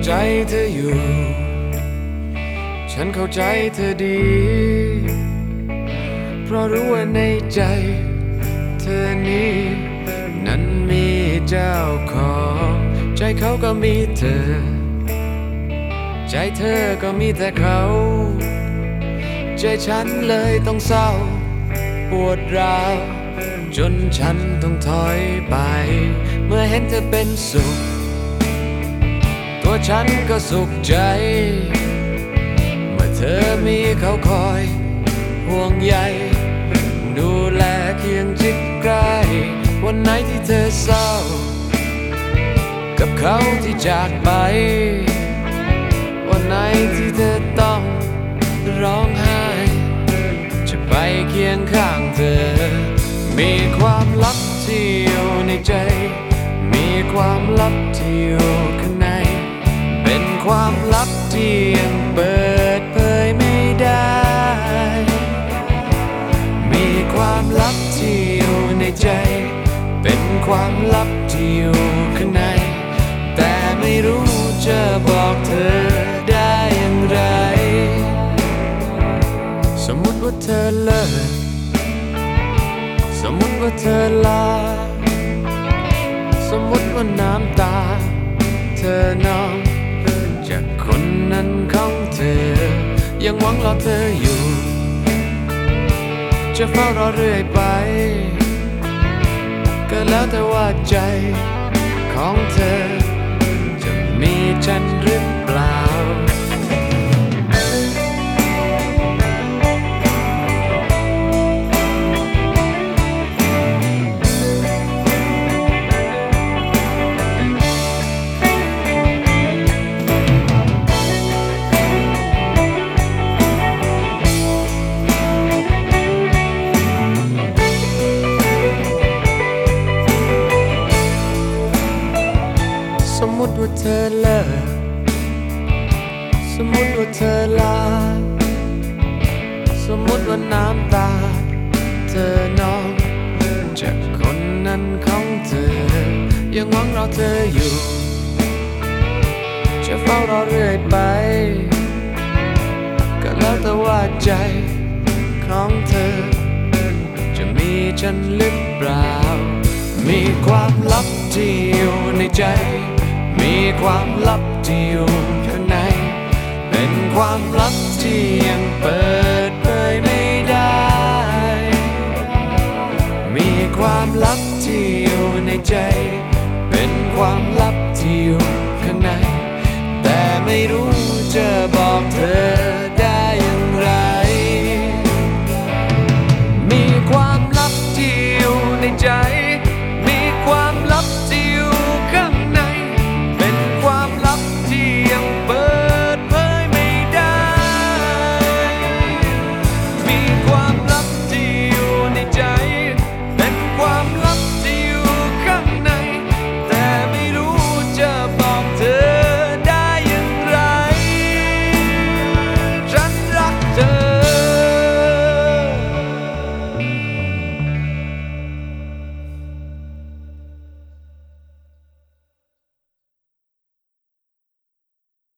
ใจเธออยู่ฉันเข้าใจเธอดีเพราะรู้ว่าในใจเธอนี้นั้นมีเจ้าของใจเขาก็มีเธอใจเธอก็มีแต่เขาใจฉันเลยต้องเศร้าปวดร้าวจนฉันต้องถอยไปเมื่อเห็นเธอเป็นสุขตัวฉันก็สุขใจเมื่อเธอมีเขาคอยห่วงใยดูแลเคียงชิดใกล้วันไหนที่เธอเศร้ากับเขาที่จากไปวันไหนที่เธอต้องร้องไห้จะไปเคียงข้างเธอมีความลับที่อยู่ในใจมีความลับที่อยู่ข้างในเป็นความลับที่ยังเปิดเผยไม่ได้มีความลับที่อยู่ในใจเป็นความลับที่อยู่ข้างในแต่ไม่รู้จะบอกเธอได้อย่างไรสมมุติว่าเธอเลิกสมมุติว่าเธอลาสมมุติว่าน้ำตาเธอนองจากคนนั้นของเธอยังหวังรอเธออยู่จะเฝ้ารอเรื่อยไปก็แล้วแต่ว่าใจของเธอจะมีฉันหรือเปล่าสมมุติว่าเธอเลิกสมมุติว่าเธอลาสมมุติว่าน้ำตาเธอนองจากคนนั้นของเธอยังหวังรอเธออยู่จะเฝ้ารอเรื่อยไปก็แล้วแต่ว่าใจของเธอจะมีฉันหรือเปล่ามีความลับที่อยู่ในใจมีความลับที่อยู่ข้างในเป็นความลับที่ยังเปิด